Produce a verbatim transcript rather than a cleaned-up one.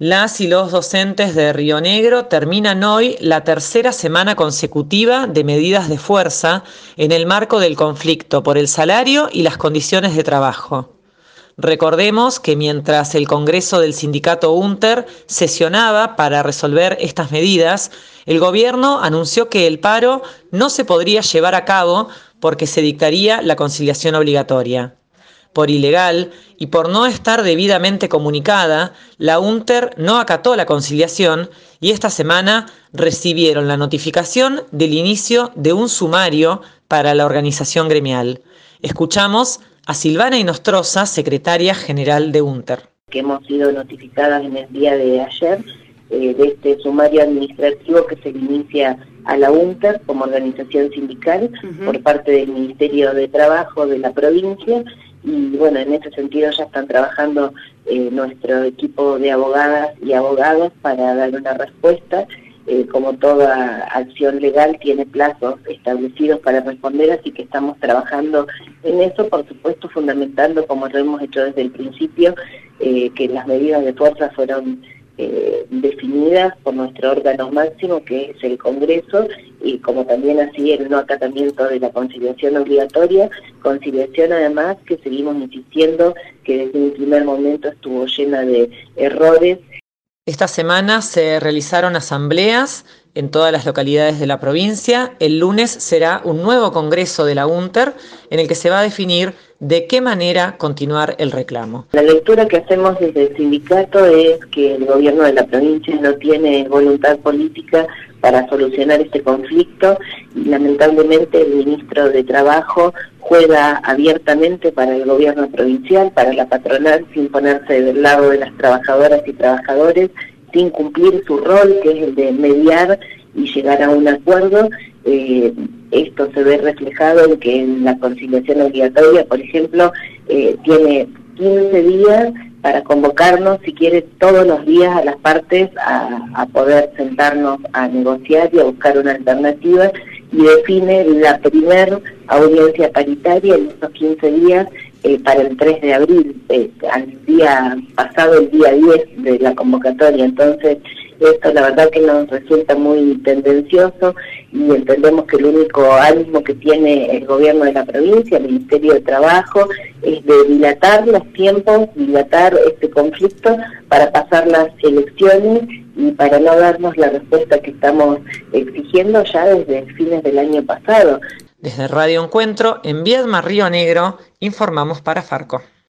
Las y los docentes de Río Negro terminan hoy la tercera semana consecutiva de medidas de fuerza en el marco del conflicto por el salario y las condiciones de trabajo. Recordemos que mientras el Congreso del Sindicato UNTER sesionaba para resolver estas medidas, el gobierno anunció que el paro no se podría llevar a cabo porque se dictaría la conciliación obligatoria. Por ilegal y por no estar debidamente comunicada, la UNTER no acató la conciliación y esta semana recibieron la notificación del inicio de un sumario para la organización gremial. Escuchamos a Silvana Inostroza, secretaria general de UNTER. Que hemos sido notificadas en el día de ayer eh, de este sumario administrativo que se le inicia a la UNTER como organización sindical uh-huh. por parte del Ministerio de Trabajo de la provincia. Y bueno, en ese sentido ya están trabajando eh, nuestro equipo de abogadas y abogados para dar una respuesta. Eh, como toda acción legal tiene plazos establecidos para responder, así que estamos trabajando en eso, por supuesto fundamentando, como lo hemos hecho desde el principio, eh, que las medidas de fuerza fueron eh, definidas por nuestro órgano máximo, que es el Congreso, y como también así el no acatamiento de la conciliación obligatoria, conciliación además que seguimos insistiendo que desde un primer momento estuvo llena de errores. Esta semana se realizaron asambleas en todas las localidades de la provincia. El lunes será un nuevo congreso de la UNTER en el que se va a definir de qué manera continuar el reclamo. La lectura que hacemos desde el sindicato es que el gobierno de la provincia no tiene voluntad política para solucionar este conflicto y lamentablemente el ministro de Trabajo juega abiertamente para el gobierno provincial, para la patronal, sin ponerse del lado de las trabajadoras y trabajadores, sin cumplir su rol, que es el de mediar y llegar a un acuerdo. Eh, esto se ve reflejado en que en la conciliación obligatoria, por ejemplo, eh, tiene quince días para convocarnos, si quiere, todos los días a las partes a, a poder sentarnos a negociar y a buscar una alternativa, y define la primera audiencia paritaria en estos quince días eh, para el tres de abril, eh, al día pasado, el día diez de la convocatoria. Entonces, esto la verdad que nos resulta muy tendencioso y entendemos que el único ánimo que tiene el gobierno de la provincia, el Ministerio de Trabajo, es de dilatar los tiempos, dilatar este conflicto para pasar las elecciones y para no darnos la respuesta que estamos exigiendo ya desde fines del año pasado. Desde Radio Encuentro, en Viedma, Río Negro, informamos para Farco.